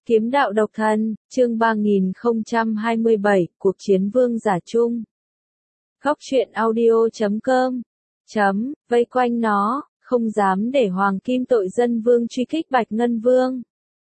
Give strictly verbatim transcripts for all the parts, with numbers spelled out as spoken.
Kiếm đạo độc thân, chương ba nghìn không trăm hai mươi bảy, cuộc chiến vương giả chung. Góc truyện audio chấm com chấm, vây quanh nó, không dám để Hoàng Kim tội dân vương truy kích Bạch Ngân Vương.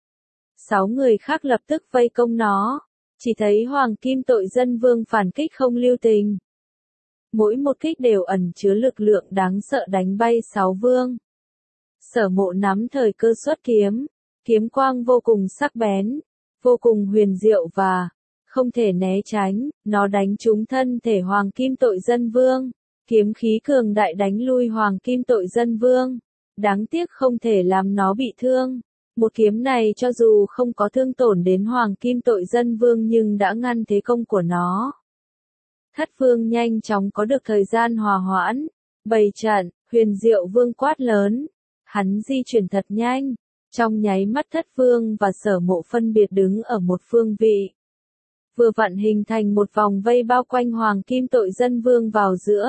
Sáu người khác lập tức vây công nó, chỉ thấy Hoàng Kim tội dân vương phản kích không lưu tình. Mỗi một kích đều ẩn chứa lực lượng đáng sợ đánh bay sáu vương. Sở Mộ nắm thời cơ xuất kiếm. Kiếm quang vô cùng sắc bén, vô cùng huyền diệu và không thể né tránh, nó đánh trúng thân thể Hoàng Kim tội dân vương. Kiếm khí cường đại đánh lui Hoàng Kim tội dân vương. Đáng tiếc không thể làm nó bị thương. Một kiếm này cho dù không có thương tổn đến Hoàng Kim tội dân vương nhưng đã ngăn thế công của nó. Thất vương nhanh chóng có được thời gian hòa hoãn, bày trận, huyền diệu vương quát lớn. Hắn di chuyển thật nhanh. Trong nháy mắt Thất vương và Sở Mộ phân biệt đứng ở một phương vị. Vừa vặn hình thành một vòng vây bao quanh Hoàng Kim tội dân vương vào giữa.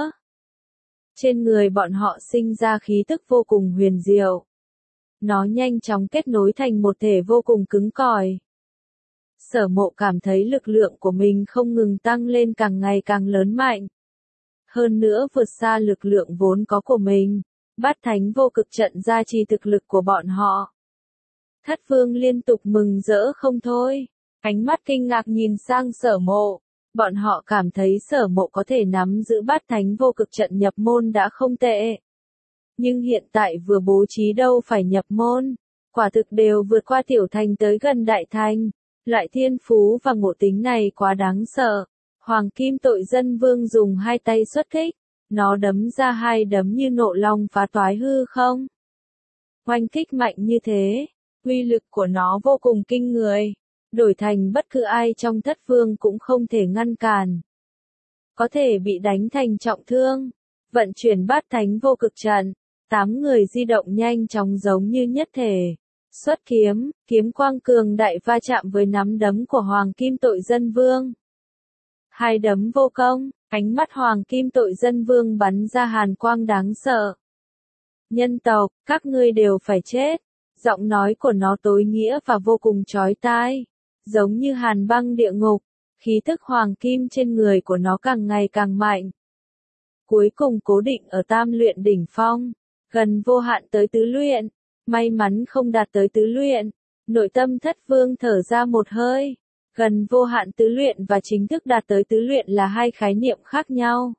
Trên người bọn họ sinh ra khí tức vô cùng huyền diệu. Nó nhanh chóng kết nối thành một thể vô cùng cứng cỏi. Sở Mộ cảm thấy lực lượng của mình không ngừng tăng lên càng ngày càng lớn mạnh. Hơn nữa vượt xa lực lượng vốn có của mình. Bát Thánh vô cực trận gia trì thực lực của bọn họ. Thất vương liên tục mừng rỡ không thôi, ánh mắt kinh ngạc nhìn sang Sở Mộ. Bọn họ cảm thấy Sở Mộ có thể nắm giữ Bát Thánh vô cực trận nhập môn đã không tệ. Nhưng hiện tại vừa bố trí đâu phải nhập môn, quả thực đều vượt qua tiểu thành tới gần đại thành. Loại thiên phú và ngộ tính này quá đáng sợ. Hoàng Kim tội dân vương dùng hai tay xuất kích, nó đấm ra hai đấm như nộ long phá toái hư không. Oanh kích mạnh như thế. Uy lực của nó vô cùng kinh người, đổi thành bất cứ ai trong thất vương cũng không thể ngăn cản. Có thể bị đánh thành trọng thương, vận chuyển bát thánh vô cực trận, tám người di động nhanh chóng giống như nhất thể. Xuất kiếm, kiếm quang cường đại va chạm với nắm đấm của Hoàng Kim tội dân vương. Hai đấm vô công, ánh mắt Hoàng Kim tội dân vương bắn ra hàn quang đáng sợ. Nhân tộc, các ngươi đều phải chết. Giọng nói của nó tối nghĩa và vô cùng chói tai, giống như hàn băng địa ngục, khí tức hoàng kim trên người của nó càng ngày càng mạnh. Cuối cùng cố định ở tam luyện đỉnh phong, gần vô hạn tới tứ luyện, may mắn không đạt tới tứ luyện. Nội tâm thất vương thở ra một hơi, gần vô hạn tứ luyện và chính thức đạt tới tứ luyện là hai khái niệm khác nhau.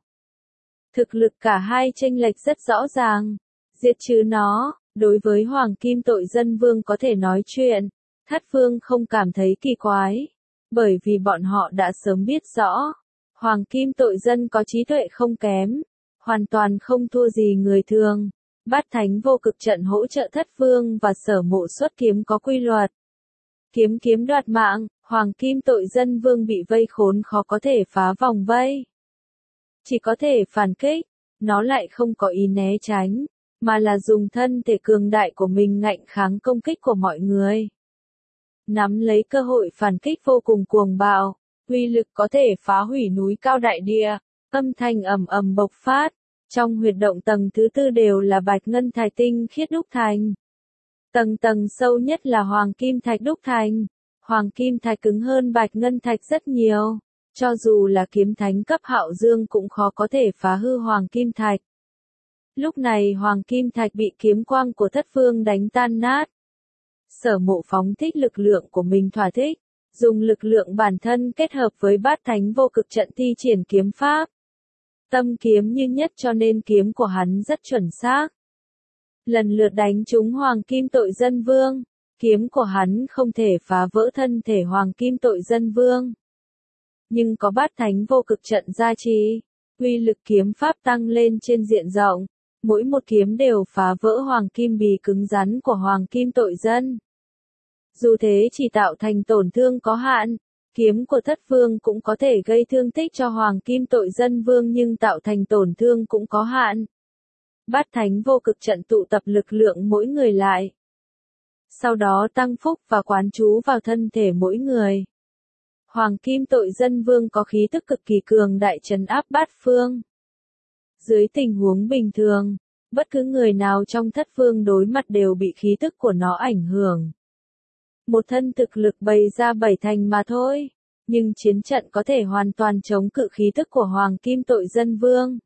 Thực lực cả hai chênh lệch rất rõ ràng, diệt trừ nó. Đối với Hoàng Kim tội dân vương có thể nói chuyện, Thất vương không cảm thấy kỳ quái, bởi vì bọn họ đã sớm biết rõ, Hoàng Kim tội dân có trí tuệ không kém, hoàn toàn không thua gì người thường. Bát Thánh vô cực trận hỗ trợ Thất vương và Sở Mộ xuất kiếm có quy luật. Kiếm kiếm đoạt mạng, Hoàng Kim tội dân vương bị vây khốn khó có thể phá vòng vây. Chỉ có thể phản kích, nó lại không có ý né tránh, mà là dùng thân thể cường đại của mình ngạnh kháng công kích của mọi người. Nắm lấy cơ hội phản kích vô cùng cuồng bạo, uy lực có thể phá hủy núi cao đại địa, âm thanh ầm ầm bộc phát, trong huyệt động tầng thứ tư đều là bạch ngân thạch tinh khiết đúc thành. Tầng tầng sâu nhất là hoàng kim thạch đúc thành, hoàng kim thạch cứng hơn bạch ngân thạch rất nhiều, cho dù là kiếm thánh cấp hạo dương cũng khó có thể phá hư hoàng kim thạch. Lúc này Hoàng Kim Thạch bị kiếm quang của Thất vương đánh tan nát. Sở Mộ phóng thích lực lượng của mình thỏa thích, dùng lực lượng bản thân kết hợp với Bát Thánh vô cực trận thi triển kiếm pháp. Tâm kiếm như nhất cho nên kiếm của hắn rất chuẩn xác. Lần lượt đánh trúng Hoàng Kim tội dân vương, kiếm của hắn không thể phá vỡ thân thể Hoàng Kim tội dân vương. Nhưng có Bát Thánh vô cực trận gia trì, uy lực kiếm pháp tăng lên trên diện rộng. Mỗi một kiếm đều phá vỡ hoàng kim bì cứng rắn của Hoàng Kim tội dân. Dù thế chỉ tạo thành tổn thương có hạn, kiếm của Thất vương cũng có thể gây thương tích cho Hoàng Kim tội dân vương nhưng tạo thành tổn thương cũng có hạn. Bát Thánh vô cực trận tụ tập lực lượng mỗi người lại. Sau đó tăng phúc và quán chú vào thân thể mỗi người. Hoàng Kim tội dân vương có khí tức cực kỳ cường đại trấn áp bát phương. Dưới tình huống bình thường, bất cứ người nào trong thất vương đối mặt đều bị khí tức của nó ảnh hưởng. một thân thực lực bày ra bảy thành mà thôi. Nhưng chiến trận có thể hoàn toàn chống cự khí tức của Hoàng Kim Tội Dân Vương.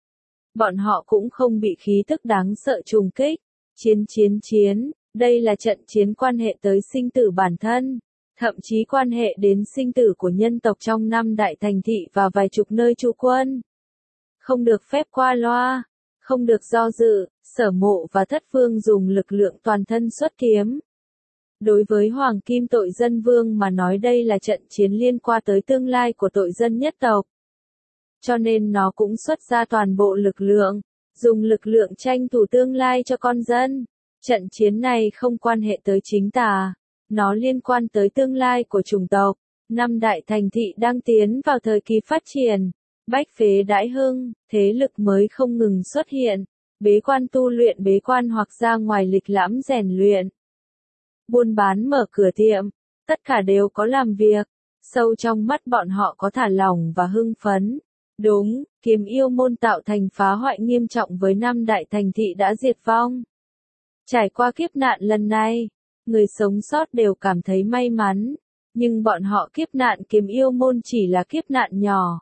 Bọn họ cũng không bị khí tức đáng sợ trùng kích. Chiến chiến chiến, đây là trận chiến quan hệ tới sinh tử bản thân, thậm chí quan hệ đến sinh tử của nhân tộc trong năm đại thành thị và vài chục nơi trú quân. Không được phép qua loa, không được do dự, Sở Mộ và Thất Vương dùng lực lượng toàn thân xuất kiếm. Đối với Hoàng Kim Tội Dân Vương mà nói đây là trận chiến liên quan tới tương lai của tội dân nhất tộc. Cho nên nó cũng xuất ra toàn bộ lực lượng, dùng lực lượng tranh thủ tương lai cho con dân. Trận chiến này không quan hệ tới chính tà, nó liên quan tới tương lai của chủng tộc. Năm đại thành thị đang tiến vào thời kỳ phát triển, bách phế đãi hưng, thế lực mới không ngừng xuất hiện, bế quan tu luyện bế quan hoặc ra ngoài lịch lãm rèn luyện. Buôn bán mở cửa tiệm, tất cả đều có làm việc, sâu trong mắt bọn họ có thả lỏng và hưng phấn. Đúng, Kiếm Yêu môn tạo thành phá hoại nghiêm trọng với năm đại thành thị đã diệt vong. Trải qua kiếp nạn lần này, người sống sót đều cảm thấy may mắn, nhưng bọn họ kiếp nạn Kiếm Yêu môn chỉ là kiếp nạn nhỏ.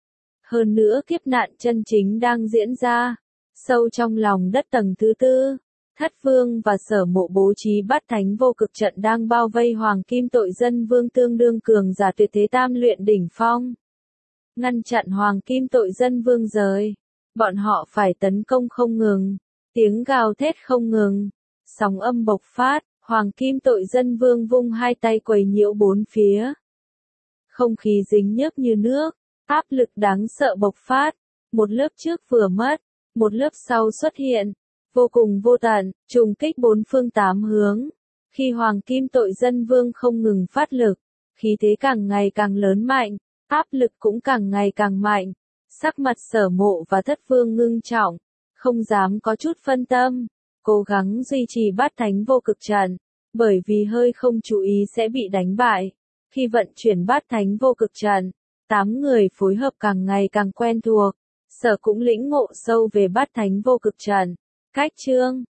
Hơn nữa kiếp nạn chân chính đang diễn ra, sâu trong lòng đất tầng thứ tư. Thất Vương và Sở Mộ bố trí Bát Thánh vô cực trận đang bao vây Hoàng Kim Tội Dân Vương tương đương cường giả tuyệt thế tam luyện đỉnh phong. Ngăn chặn Hoàng Kim Tội Dân Vương rời. Bọn họ phải tấn công không ngừng. Tiếng gào thét không ngừng. Sóng âm bộc phát. Hoàng Kim Tội Dân Vương vung hai tay quấy nhiễu bốn phía. Không khí dính nhớp như nước. Áp lực đáng sợ bộc phát. Một lớp trước vừa mất. Một lớp sau xuất hiện. Vô cùng vô tận, trùng kích bốn phương tám hướng. Khi Hoàng Kim Tội Dân Vương không ngừng phát lực, khí thế càng ngày càng lớn mạnh, áp lực cũng càng ngày càng mạnh. Sắc mặt Sở Mộ và Thất Vương ngưng trọng, không dám có chút phân tâm, cố gắng duy trì Bát Thánh vô cực trận, bởi vì hơi không chú ý sẽ bị đánh bại. Khi vận chuyển Bát Thánh vô cực trận, tám người phối hợp càng ngày càng quen thuộc, Sở cũng lĩnh ngộ sâu về Bát Thánh vô cực trận. Cách chương